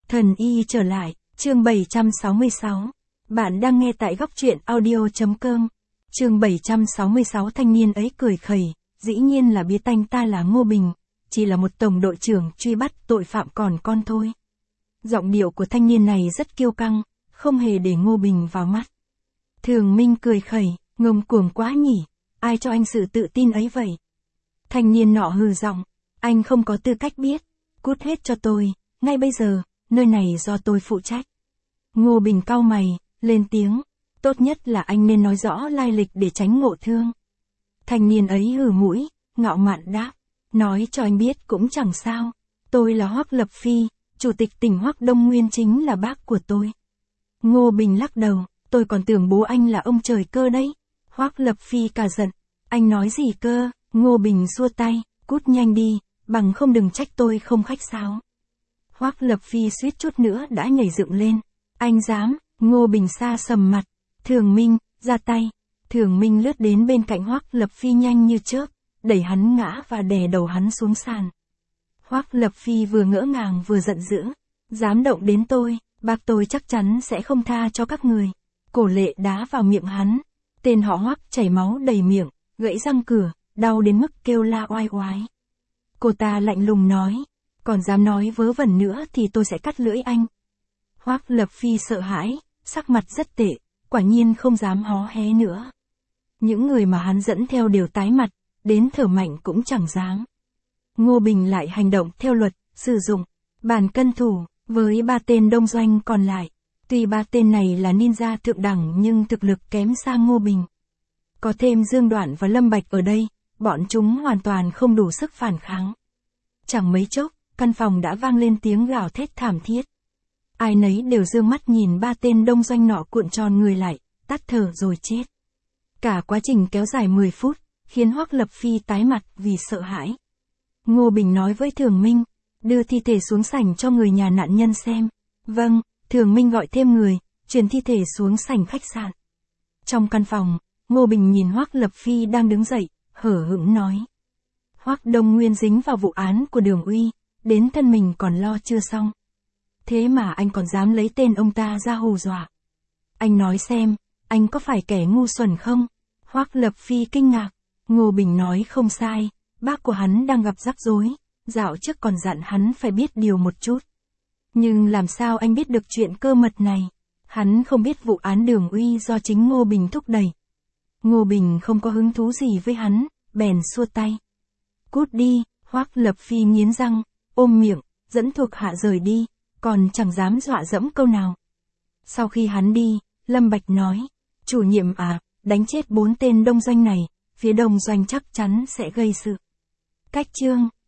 Thần y trở lại, chương 766. Bạn đang nghe tại góc truyện audio.com. Chương 766 thanh niên ấy cười khẩy, dĩ nhiên là biết anh ta là Ngô Bình, chỉ là một tổng đội trưởng truy bắt tội phạm còn con thôi. Giọng điệu của thanh niên này rất kiêu căng, không hề để Ngô Bình vào mắt. Thường Minh cười khẩy, ngông cuồng quá nhỉ, ai cho anh sự tự tin ấy vậy? Thanh niên nọ hừ giọng, anh không có tư cách biết, cút hết cho tôi, ngay bây giờ, nơi này do tôi phụ trách. Ngô Bình cau mày, lên tiếng, tốt nhất là anh nên nói rõ lai lịch để tránh ngộ thương. Thanh niên ấy hừ mũi, ngạo mạn đáp, nói cho anh biết cũng chẳng sao, tôi là Hoắc Lập Phi, chủ tịch tỉnh Hoắc Đông Nguyên chính là bác của tôi. Ngô Bình lắc đầu, tôi còn tưởng bố anh là ông trời cơ đấy. Hoắc Lập Phi cả giận, anh nói gì cơ? Ngô Bình xua tay, cút nhanh đi, bằng không đừng trách tôi không khách sáo. Hoắc Lập Phi suýt chút nữa đã nhảy dựng lên, anh dám? Ngô Bình sa sầm mặt, Thường Minh, ra tay. Thường Minh lướt đến bên cạnh Hoắc Lập Phi nhanh như chớp, đẩy hắn ngã và đè đầu hắn xuống sàn. Hoắc Lập Phi vừa ngỡ ngàng vừa giận dữ, dám động đến tôi, bác tôi chắc chắn sẽ không tha cho các người. Cổ Lệ đá vào miệng hắn, tên họ Hoắc chảy máu đầy miệng, gãy răng cửa, đau đến mức kêu la oai oái. Cô ta lạnh lùng nói, còn dám nói vớ vẩn nữa thì tôi sẽ cắt lưỡi anh. Hoắc Lập Phi sợ hãi, sắc mặt rất tệ, quả nhiên không dám hó hé nữa. Những người mà hắn dẫn theo đều tái mặt, đến thở mạnh cũng chẳng dám. Ngô Bình lại hành động theo luật, sử dụng bàn cân thủ với 3 tên đông doanh còn lại. Tuy 3 tên này là ninja thượng đẳng nhưng thực lực kém xa Ngô Bình. Có thêm Dương Đoạn và Lâm Bạch ở đây, bọn chúng hoàn toàn không đủ sức phản kháng. Chẳng mấy chốc, căn phòng đã vang lên tiếng gào thét thảm thiết. Ai nấy đều dương mắt nhìn 3 tên đông doanh nọ cuộn tròn người lại, tắt thở rồi chết. Cả quá trình kéo dài 10 phút, khiến Hoắc Lập Phi tái mặt vì sợ hãi. Ngô Bình nói với Thường Minh, đưa thi thể xuống sảnh cho người nhà nạn nhân xem. Vâng, Thường Minh gọi thêm người, chuyển thi thể xuống sảnh khách sạn. Trong căn phòng, Ngô Bình nhìn Hoắc Lập Phi đang đứng dậy, hở hững nói. Hoắc Đông Nguyên dính vào vụ án của Đường Uy, đến thân mình còn lo chưa xong. Thế mà anh còn dám lấy tên ông ta ra hù dọa. Anh nói xem, anh có phải kẻ ngu xuẩn không? Hoắc Lập Phi kinh ngạc, Ngô Bình nói không sai, bác của hắn đang gặp rắc rối, dạo trước còn dặn hắn phải biết điều một chút. Nhưng làm sao anh biết được chuyện cơ mật này? Hắn không biết vụ án Đường Uy do chính Ngô Bình thúc đẩy. Ngô Bình không có hứng thú gì với hắn, bèn xua tay. Cút đi, Hoắc Lập Phi nghiến răng, ôm miệng, dẫn thuộc hạ rời đi, còn chẳng dám dọa dẫm câu nào. Sau khi hắn đi, Lâm Bạch nói, chủ nhiệm à, đánh chết 4 tên đông doanh này, phía đông doanh chắc chắn sẽ gây sự. Cách chương